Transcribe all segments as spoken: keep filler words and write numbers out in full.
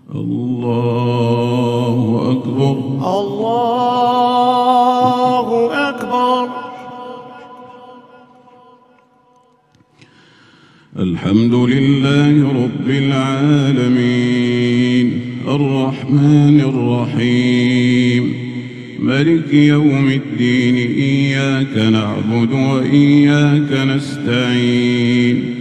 الله أكبر. الله أكبر. الحمد لله رب العالمين الرحمن الرحيم مالك يوم الدين إياك نعبد وإياك نستعين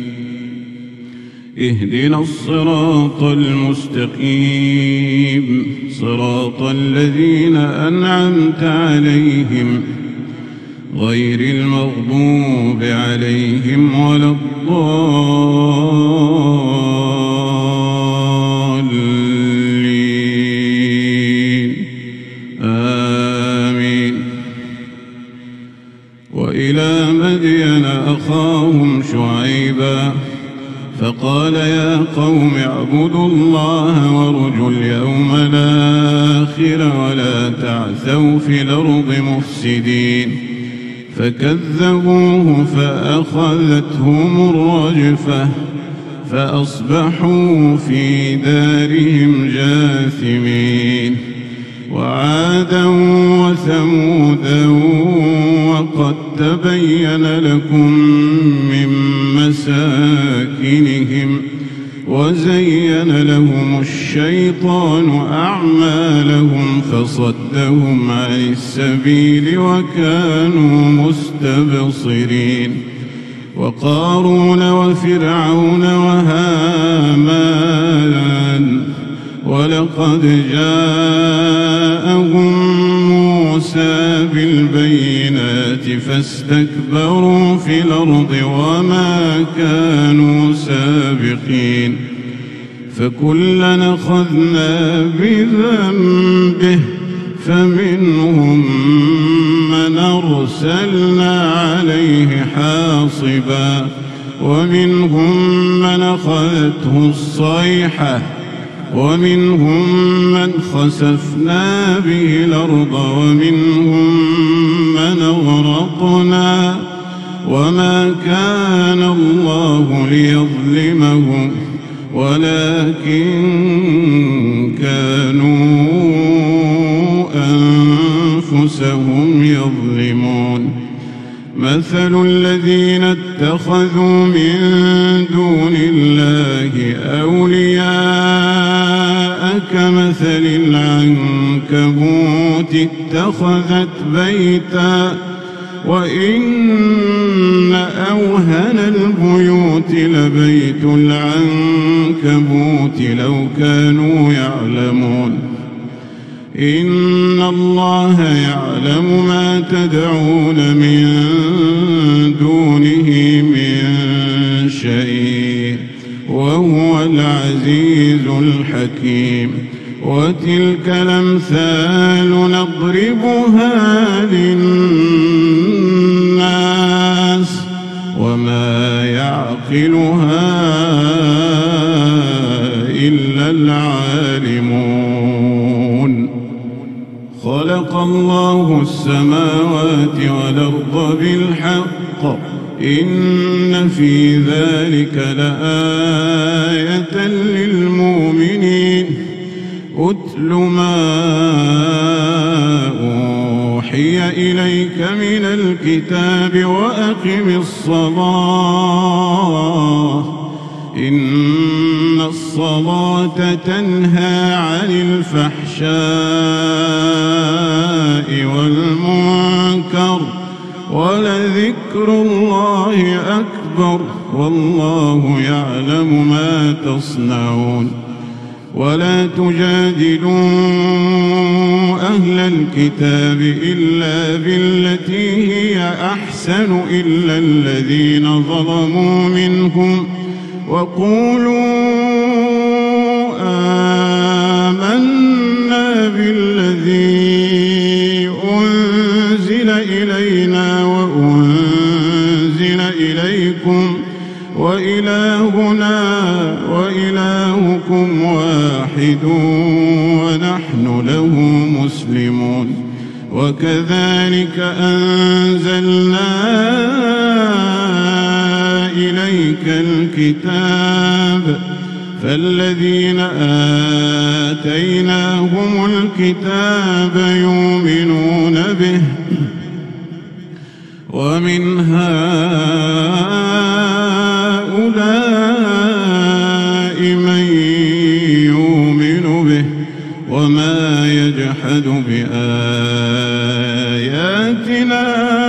اهدنا الصراط المستقيم صراط الذين أنعمت عليهم غير المغضوب عليهم ولا الضالين آمين. وإلى مدين أخاهم شعيبا فقال يا قوم اعبدوا الله وارجوا اليوم الآخر ولا تعثوا في الأرض مفسدين فكذبوه فأخذتهم الرجفة فأصبحوا في دارهم جاثمين. وعادا وثمودا وقد تبين لكم من مساكنهم وزين لهم الشيطان أعمالهم فصدهم عن السبيل وكانوا مستبصرين. وقارون وفرعون وهامان ولقد جاءهم موسى بالبينات فاستكبروا في الأرض وما كانوا سابقين فكلا أخذنا بذنبه فمنهم من أرسلنا عليه حاصبا ومنهم من أخذته الصيحة ومنهم من خسفنا به الأرض ومنهم من أغرقنا وما كان الله ليظلمهم ولكن كانوا أنفسهم يظلمون. مثل الذين اتخذوا من دون الله أولياء كمثل العنكبوت اتخذت بيتا وإن أوهن البيوت لبيت العنكبوت لو كانوا يعلمون. إن الله يعلم ما تدعون من دونه من شيء وهو العزيز الحكيم. وتلك الأمثال نضربها للناس وما يعقلها إلا العالمون. خلق الله السماوات والأرض بالحق إن في ذلك لآية للمؤمنين. أتل ما أوحي إليك من الكتاب وأقم الصلاة إن الصلاة تنهى عن الفحشاء والمنكر ولذكر الله أكبر والله يعلم ما تصنعون. ولا تجادلوا أهل الكتاب إلا بالتي هي أحسن إلا الذين ظلموا منهم وقولوا آمنا بالذي أنزل إلينا وأنزل إليكم وإلهنا وإلهكم واحد ونحن له مسلمون. وكذلك أنزلنا إليك الكتاب فالذين آتيناهم الكتاب يؤمنون به ومن هؤلاء من يؤمن به وما يجحد بآياتنا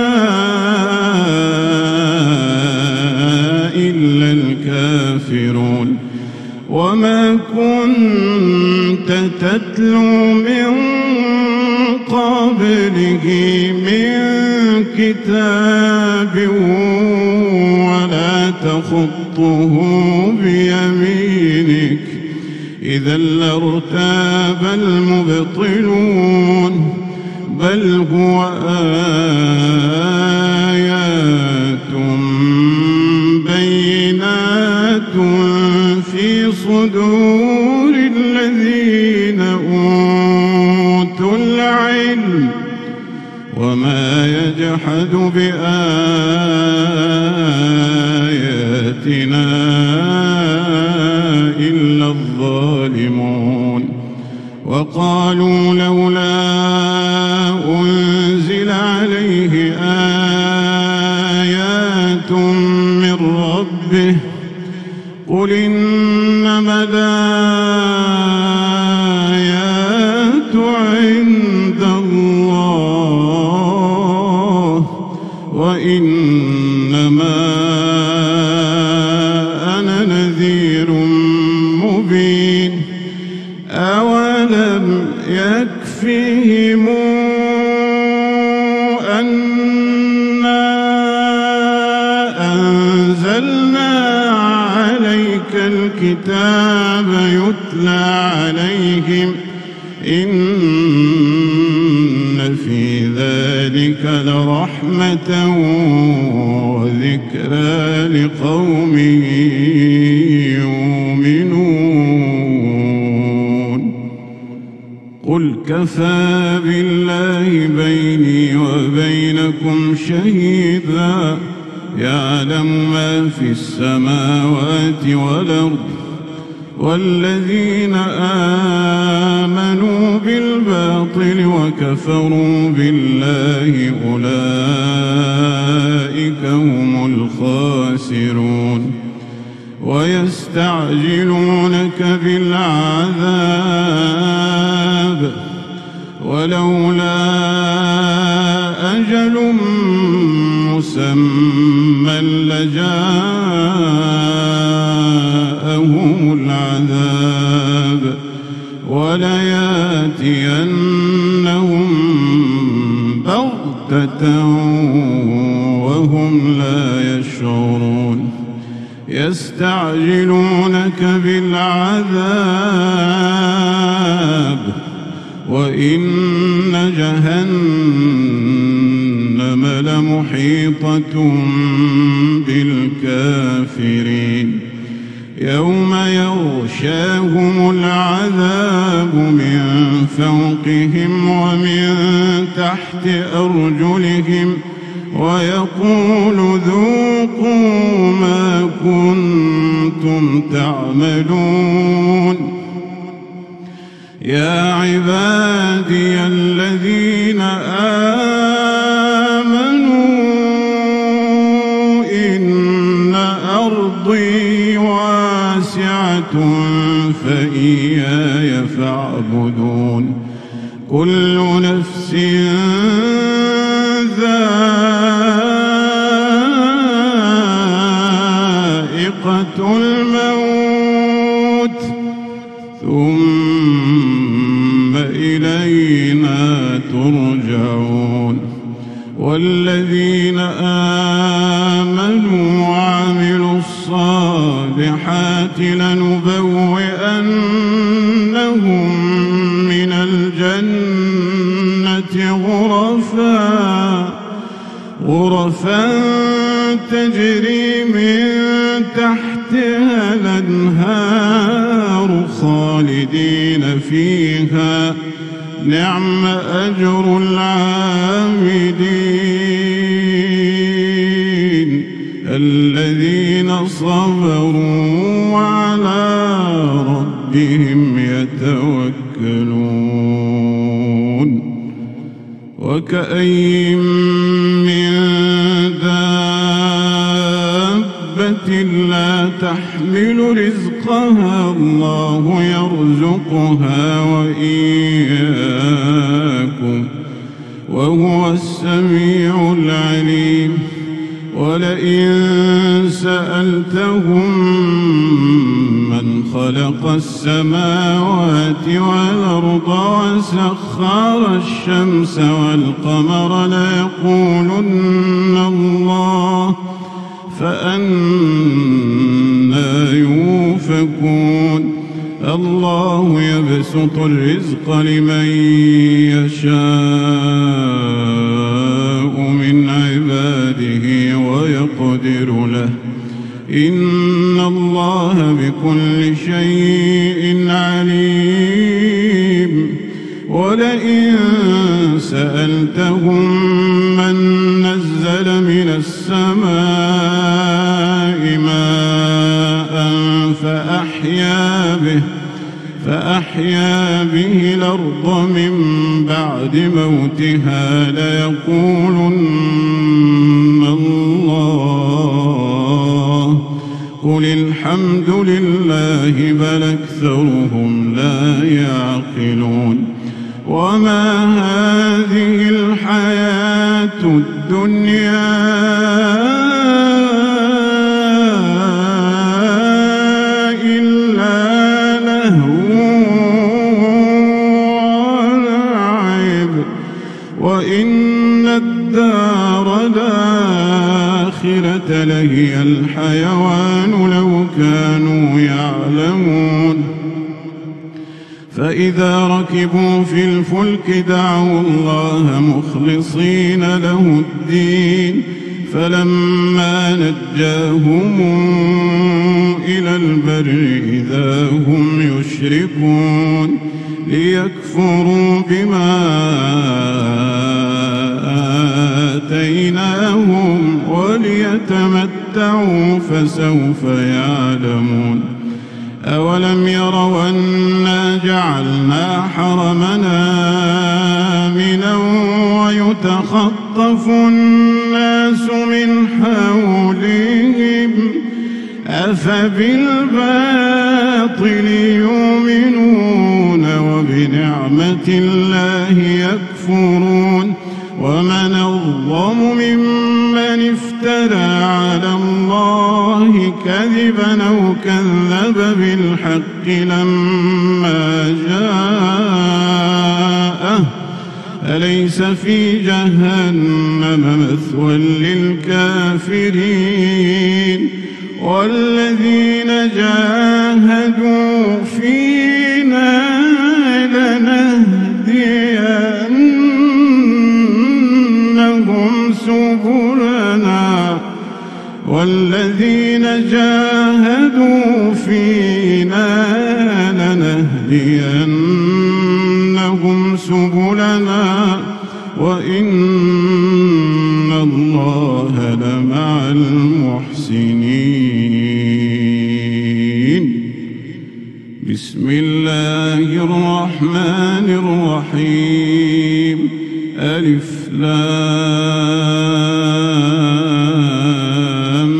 إلا الكافرون وما كنت تتلو من قبله من كتاب ولا تخطه بيمينك إذا لارتاب المبطلون بل هو آيات بينات في صدور الذين أوتوا العلم وما يجحد بآياتنا إلا الظالمون وقالوا لولا أنزل عليه آيات من ربه قل إنما الآيات عند الله وإنما أنا نذير مبين أولم يكفهم أنا أنزلنا عليك الكتاب يتلى عليهم إن في ذلك لرحمة وذكرى لقوم يؤمنون قل كفى بالله بيني وبينكم شهيدا يعلم ما في السماوات والأرض والذين آمنوا بالباطل وكفروا بالله أولئك هم الخاسرون ويستعجلونك بالعذاب ولولا أجل مسمى لجاءهم العذاب ولياتينهم بغتة وهم لا يشعرون يستعجلونك بالعذاب وإن جهنم لمحيطة بالكافرين يوم يغشاهم العذاب من فوقهم ومن تحت أرجلهم ويقول ذوقوا ما كنتم تعملون يا عبادي الذين آمنوا إن أرضي واسعة فإياي فاعبدون كل نفس ذائقة الموت ثم إلينا ترجعون والذين آمنوا وعملوا الصالحات لنبوئنهم من الجنة غرفا غرفا تجري من تحتها الأنهار خالدين فيها نعم أجر العاملين الذين صبروا وعلى ربهم يتوكلون. يتوكلون وكأين من دابة لا تحمل رزقها الله يرزقها وإياكم وهو السميع العليم ولئن سألتهم من خلق السماوات والأرض وسخر الشمس والقمر ليقولن الله فأنى يؤفكون الله يبسط الرزق لمن يشاء من عباده ويقدر له إن الله بكل شيء عليم ولئن سألتهم من نزل من السماء ماء فأحيا به فأحيا به الأرض من بعد موتها ليقولن الله قل الحمد لله بل أكثرهم لا يعقلون وما هذه الحياة الدنيا وإن الدار الآخرة لهي الحيوان لو كانوا يعلمون فإذا ركبوا في الفلك دعوا الله مخلصين له الدين فلما نجاهم إلى البر إذا هم يشركون ليكفروا بما آتيناهم وليتمتعوا فسوف يعلمون أولم يروا أنا جعلنا حرمنا آمنا ويتخطف الناس من حولهم أفبالباطل يؤمنون وبنعمة الله يكفرون ومن أظلم ممن افترى على الله كذبا أو كذب بالحق لما جاءه أليس في جهنم مثوى للكافرين والذين جاهدوا فينا لنهدينهم سبلنا والذين جاهدوا فينا لنهدينهم سبلنا وإن الله لمع المحسنين بسم الله الرحمن الرحيم ألف لام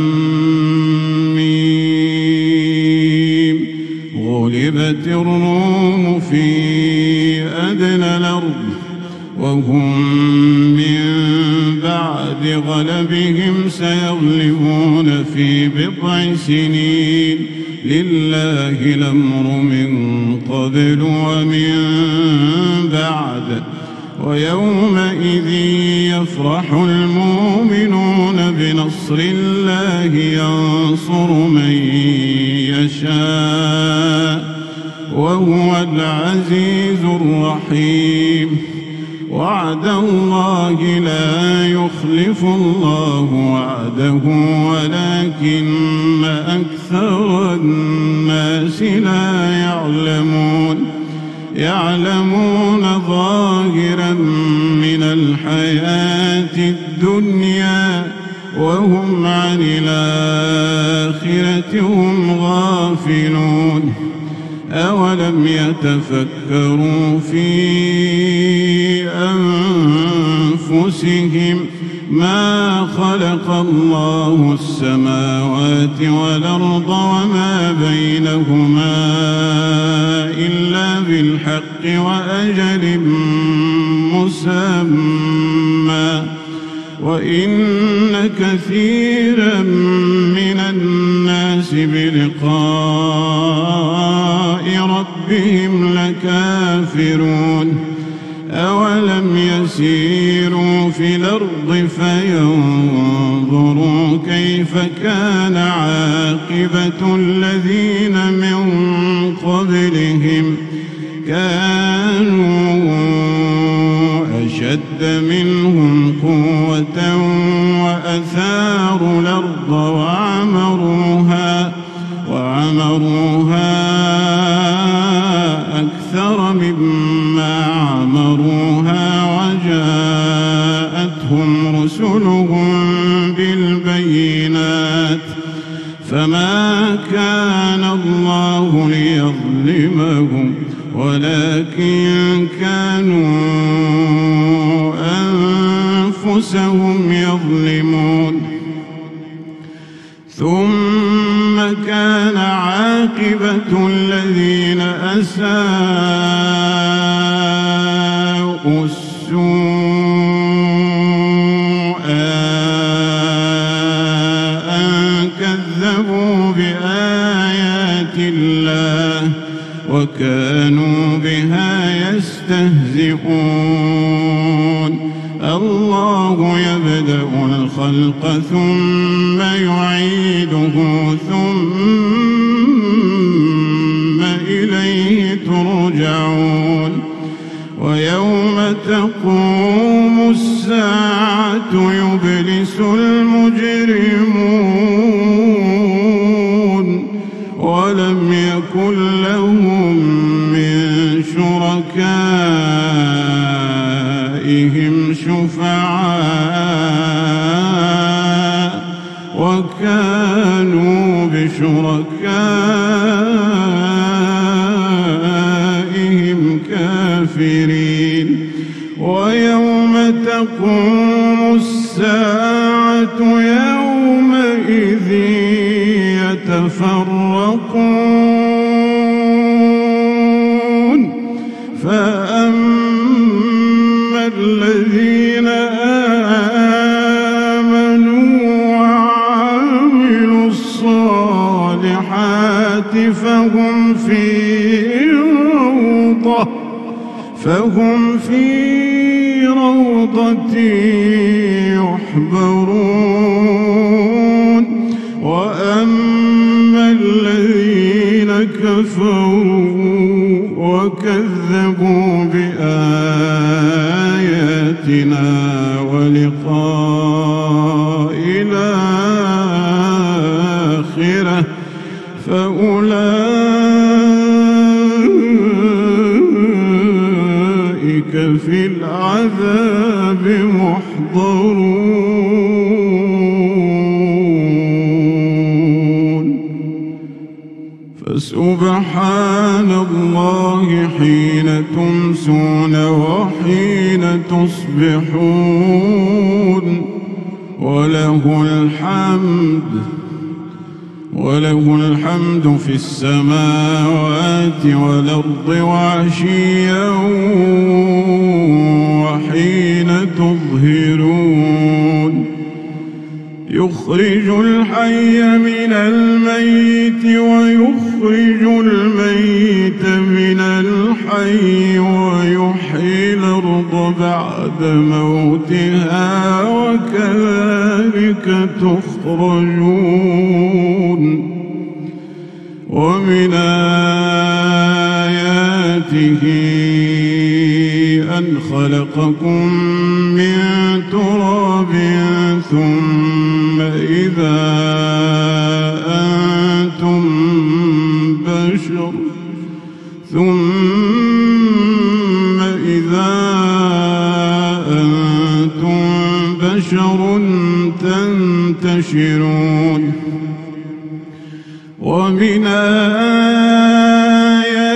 ميم غلبت الروم في أدنى الأرض وهم من بعد غلبهم سيغلبون في بضع سنين لله الأمر من قبل ومن بعد ويومئذ يفرح المؤمنون بنصر الله ينصر من يشاء وهو العزيز الرحيم وعد الله لا يخلف الله وعده ولكن أكثر الناس لا يعلمون يعلمون ظاهرا من الحياة الدنيا وهم عن الآخرة هم غافلون أولم يتفكروا في أنفسهم ما خلق الله السماوات والأرض وما بينهما إلا بالحق وأجل مسمى وإن كثيرا من الناس بلقاء ربهم لكافرون أولم يسيروا في الأرض فينظروا كيف كان عاقبة الذين من قبلهم كانوا أشد منهم قوة وأثاروا الأرض وعمروها وعمروها أكثر مما عمروها وجاءتهم رسلهم بالبينات فما كان الله ليظلمهم ولكن كانوا أنفسهم يظلمون ثم كان عاقبة الذين أساءوا السوء أن كذبوا بآيات الله وكانوا بها يستهزئون الله يبدأ الخلق ثم يعيده ثم إليه ترجعون ويوم تقوم الساعة يبلس المجرمون ولم يكن لهم من شركائهم شفعاء وكانوا بشركائهم كافرين ويوم تقوم الساعة يومئذ يتفرقون فأما الذين آمنوا وعملوا الصالحات فهم في روضة فهم في روضة يحبرون وأما الذين كفروا وكذبوا بآياتنا ولقاء الآخرة فأولئك في العذاب محضرون فسبحان الله حين تمسون وحين تصبحون وله الحمد وله الحمد في السماوات والأرض وعشيا وحين تظهرون يخرج الحي من الميت ويخرج الميت من الحي ويحيي الأرض بعد موتها وكذلك تخرجون ومن آياته أن خلقكم من تراب ثم إذا أنتم بشر ثم إذا أنتم بشر تنتشرون ومن آياته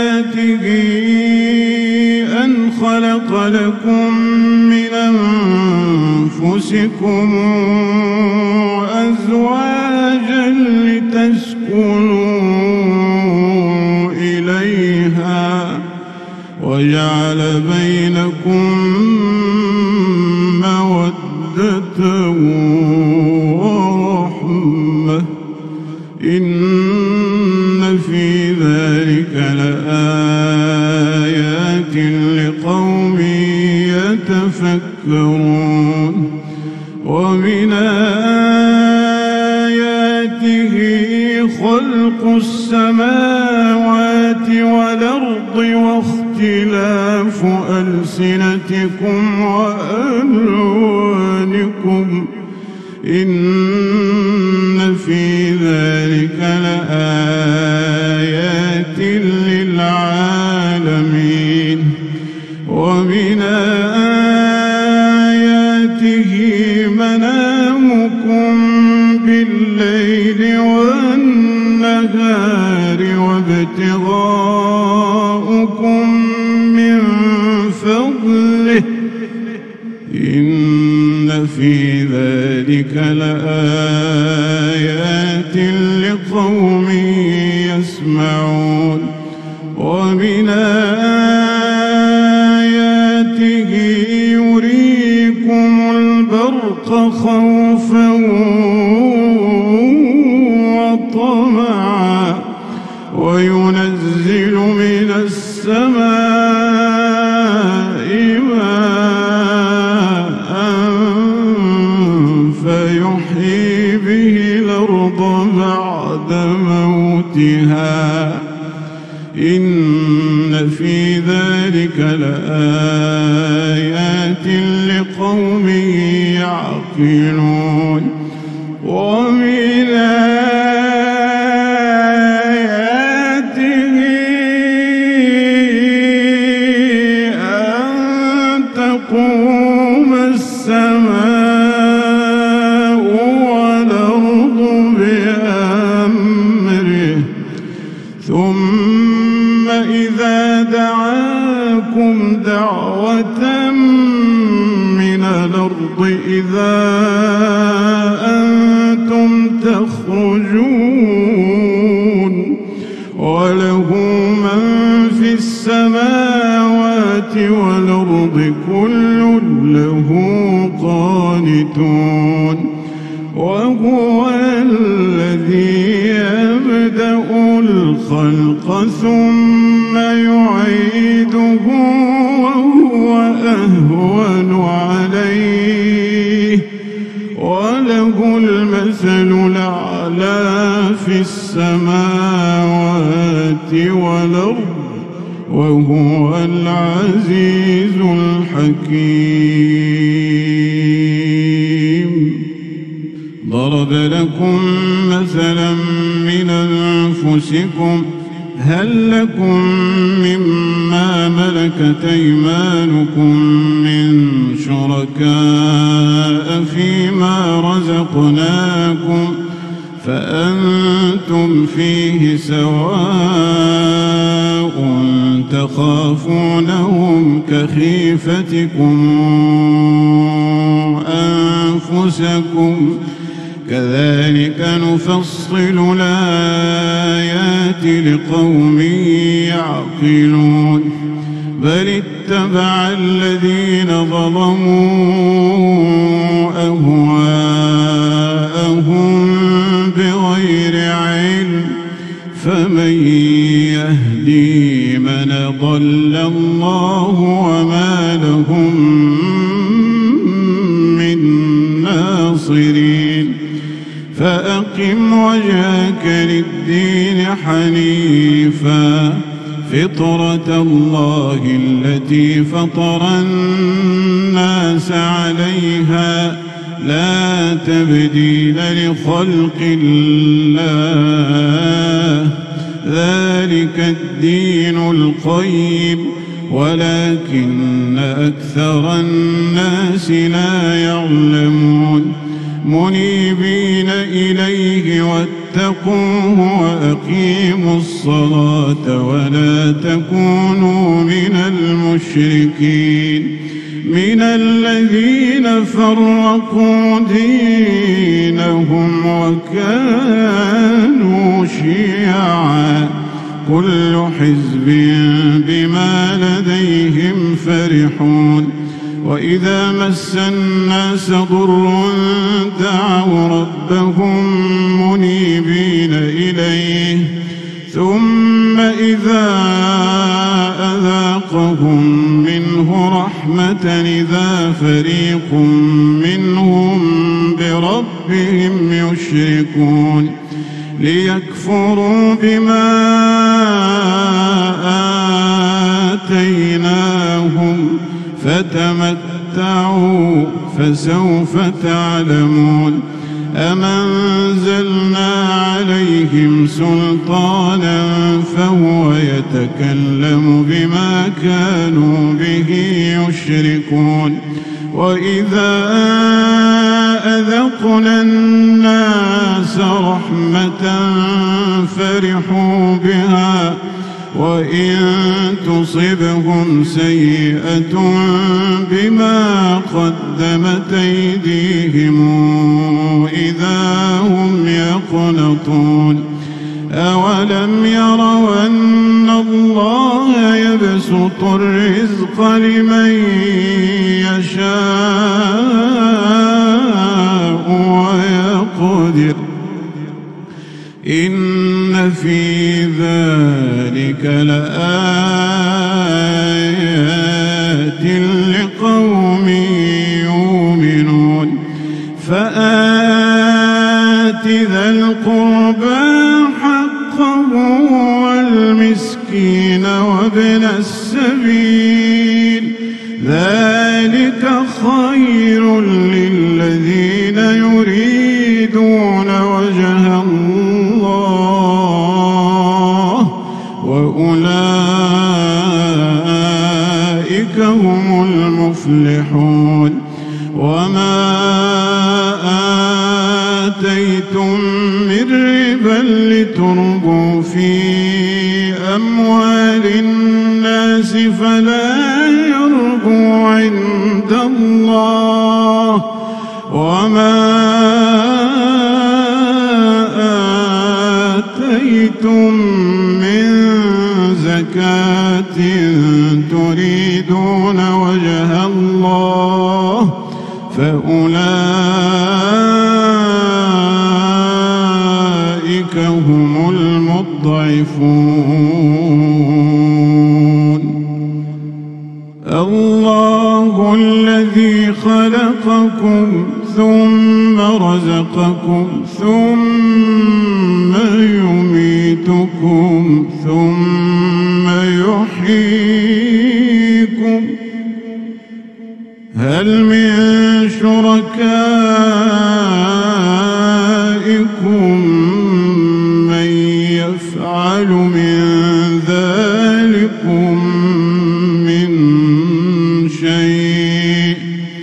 خلق لكم من أنفسكم أزواجا لتسكنوا إليها وجعل بينكم مودة ورحمة إن في ذلك لآيات لقوم يتفكرون ومن آياته خلق السماوات والأرض واختلاف ألسنتكم وألوانكم إن في ذلك لآيات للعالمين ومن آياته منامكم بالليل والنهار وابتغاؤكم من فضله إن في ذلك لآيات لقوم يسمعون ومن آياته يريكم البرق خوفا وطمعا وينزل من السماء ماء فيحيي به الأرض بعد موتها إن في ذلك لآيات لقوم يعقلون ومن آياته أن تقوم السماء والأرض بأمره ثم إذا دعاكم دعوة من الأرض إذا أنتم تخرجون وله من في السماوات والأرض كل له قانتون وهو الذي يبدأ الخلق ثم يعيده وهو أهون عليه وله المثل الأعلى في السماوات والأرض وهو العزيز الحكيم ضرب لكم مثلا من أنفسكم هل لكم مما ملكت أيمانكم من شركاء فيما رزقناكم فأنتم فيه سواء تخافونهم كخيفتكم أنفسكم كذلك نفصل الآيات لقوم يعقلون بل اتبع الذين ظلموا أهواءهم بغير علم فمن يهدي من ضل الله وما لهم من ناصرين فأقم وجهك للدين حنيفا فطرة الله التي فطر الناس عليها لا تبديل لخلق الله ذلك الدين القيم ولكن أكثر الناس لا يعلمون منيبين إليه واتقوه وأقيموا الصلاة ولا تكونوا من المشركين المشركين من الذين فرقوا دينهم وكانوا شيعا كل حزب بما لديهم فرحون وإذا مس الناس ضر دعوا ربهم منيبين إليه ثم إذا أذاقهم منه رحمة إذا فريق منهم بربهم يشركون ليكفروا بما آتيناهم فتمتعوا فسوف تعلمون أم أنزلنا عليهم سلطانا فهو يتكلم بما كانوا به يشركون وإذا أذقنا الناس رحمة فرحوا بها وإن تصبهم سيئة بما قدمت أيديهم إذا هم يقنطون أولم يروا أن الله يبسط الرزق لمن يشاء ويقدر إن في ذلك لآيات لقوم يؤمنون فآت ذا القربى حقه والمسكين وابن السبيل ذلك خير للذين يريدون وجه الله وأولئك هم المفلحون وما آتيتم من ربا لتربوا في أموال الناس فلا يربو عند الله وما آتيتم من زكاة تريدون وجه الله فأولئك هم المضعفون الله الذي خلقكم ثم رزقكم ثم يميتكم ثم يحييكم هل من شركائكم من يفعل من ذلكم من شيء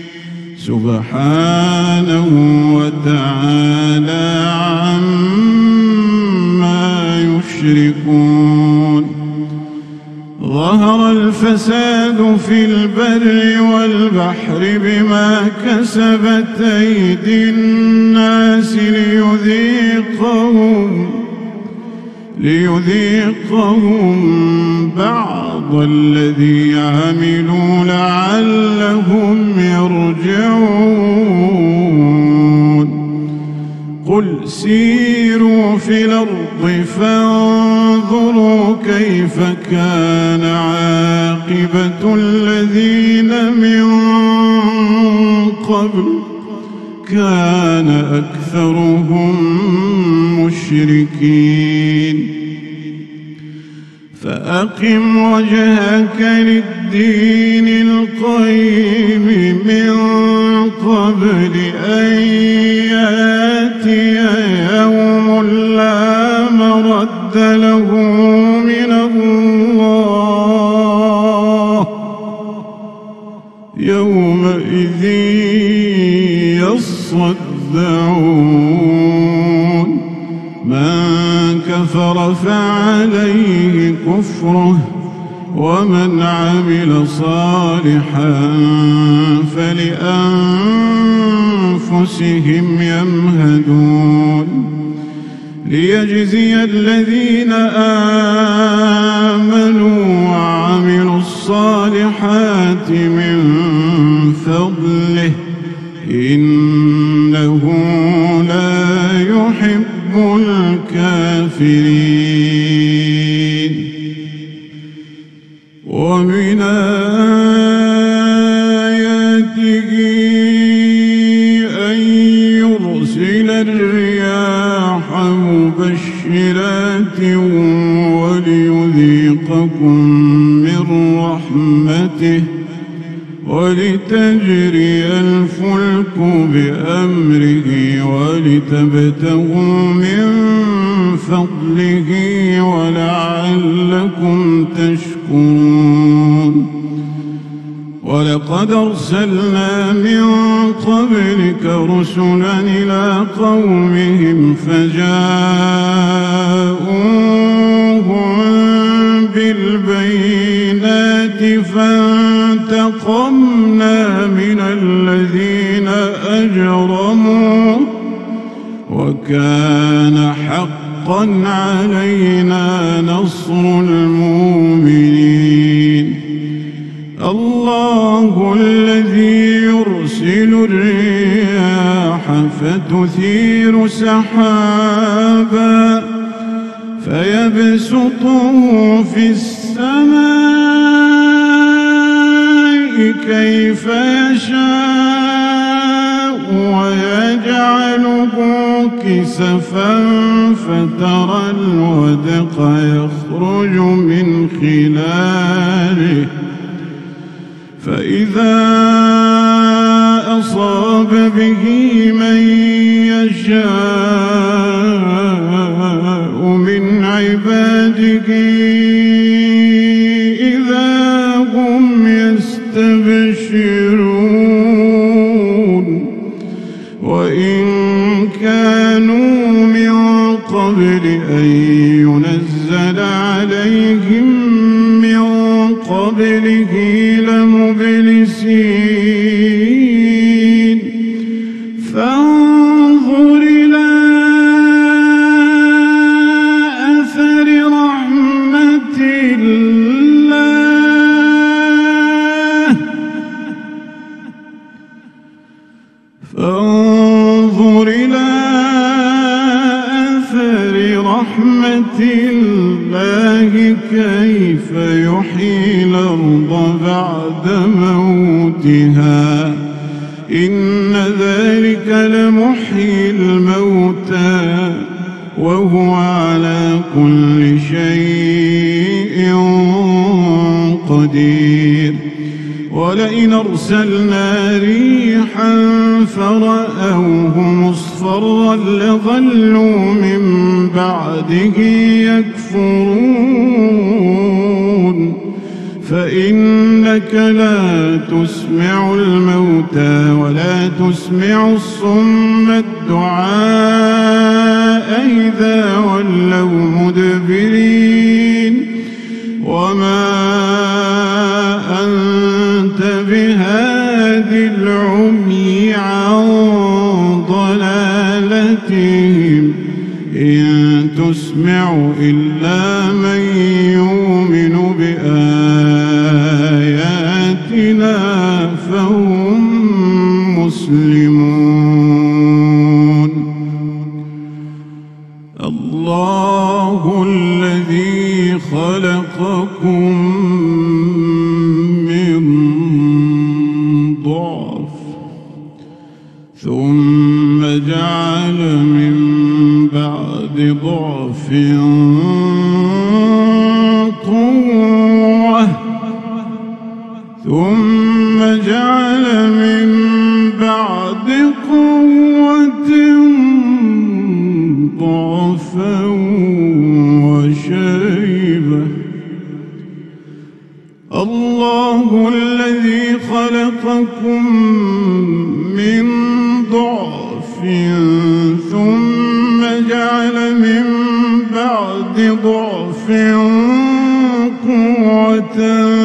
سبحانه وتعالى عما يشركون ظهر الفساد في البر والبحر بما كسبت أيدي الناس ليذيقهم ليذيقهم بعض الذي عملوا لعلهم يرجعون قل سيروا في الأرض فانظروا كيف كان عاقبة الذين من قبل كان أكثرهم مشركين فأقم وجهك للدين القيم من قبل أن يأتي يوم لا مرد له من الله يومئذ يصدعون من كفر فعليه كفره ومن عمل صالحا فلأنفسهم يمهدون ليجزي الذين آمنوا وعملوا الصالحات من فضله إنه لا يحب الكافرين. ومن آياته أن يرسل الرياح مبشرات وليذيقكم من رحمته ولتجري الفلك بأمره ولتبتغوا من فضله ولعلكم تشكرون. ولقد أرسلنا من قبلك رسلا إلى قومهم فجاءوهم بالبينات فانتقمنا من الذين أجرموا وكان حقا علينا نصر المؤمنين. الله الذي يرسل الرياح فتثير سحابا فيبسطه في السماء كيف يشاء ويجعله كسفا فترى الودق يخرج من خلاله فإذا أصاب به من يشاء من عباده إذا هم يستبشرون. وإن كانوا من قبل أن ينزل عليهم من قبله لمبلسين. فانظر إلى أثر رحمة الله فانظر إلى أثر رحمة الله كيف يحيي الأرض بعد موتها إن ذلك لمحيي الموتى وهو على كل شيء قدير. ولئن أرسلنا ريحا فرأوه مصفرا لظلوا من بعده يكفرون. فإنك لا تسمع الموتى ولا تسمع الصم الدعاء إذا ولوا مدبرين. وما أنت بهاد العمي عن ضلالتهم إن تسمع إلا من يؤمن بآياتنا فهم مسلمون. الله الذي خلقكم من ضعف ثم جعل من بعد ضعف قوة ثم جعل من بعد قوة ضعفا وشيبة. الله الذي خلقكم من ضعف ثم جعل من بعد ضعف قوة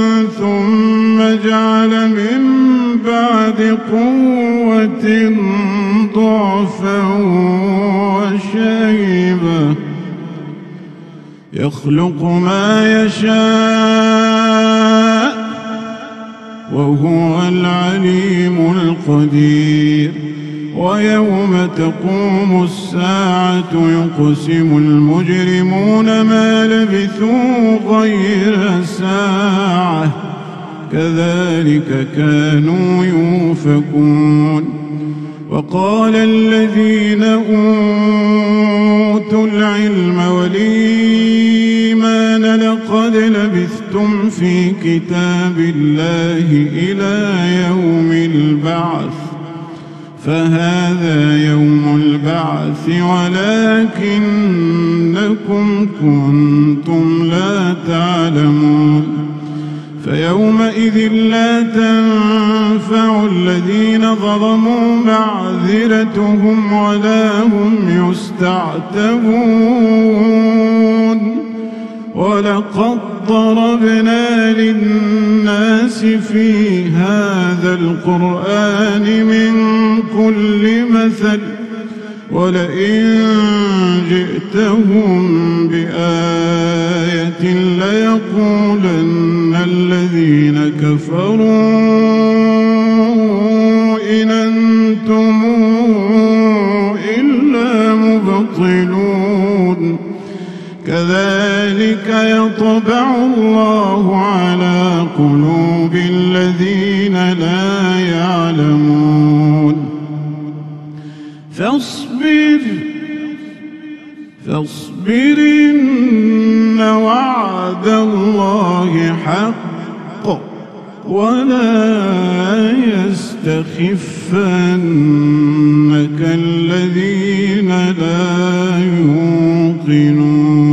جعل من بعد قوة ضعفا وشيبة يخلق ما يشاء وهو العليم القدير. ويوم تقوم الساعة يقسم المجرمون ما لبثوا غير ساعة كذلك كانوا يؤفكون. وقال الذين أوتوا العلم والإيمان لقد لبثتم في كتاب الله إلى يوم البعث فهذا يوم البعث ولكنكم كنتم لا تعلمون. فيومئذ لا تنفع الذين ظلموا معذرتهم ولا هم يستعتبون. ولقد ضربنا للناس في هذا القرآن من كل مثل ولئن جئتهم بآية ليقولن الذين كفروا إن أنتم إلا مبطلون. كذلك يطبع الله على قلوب الذين لا يعلمون. فاصبر فاصبر إن وعد الله حق ولا يستخفنك الذين لا يوقنون.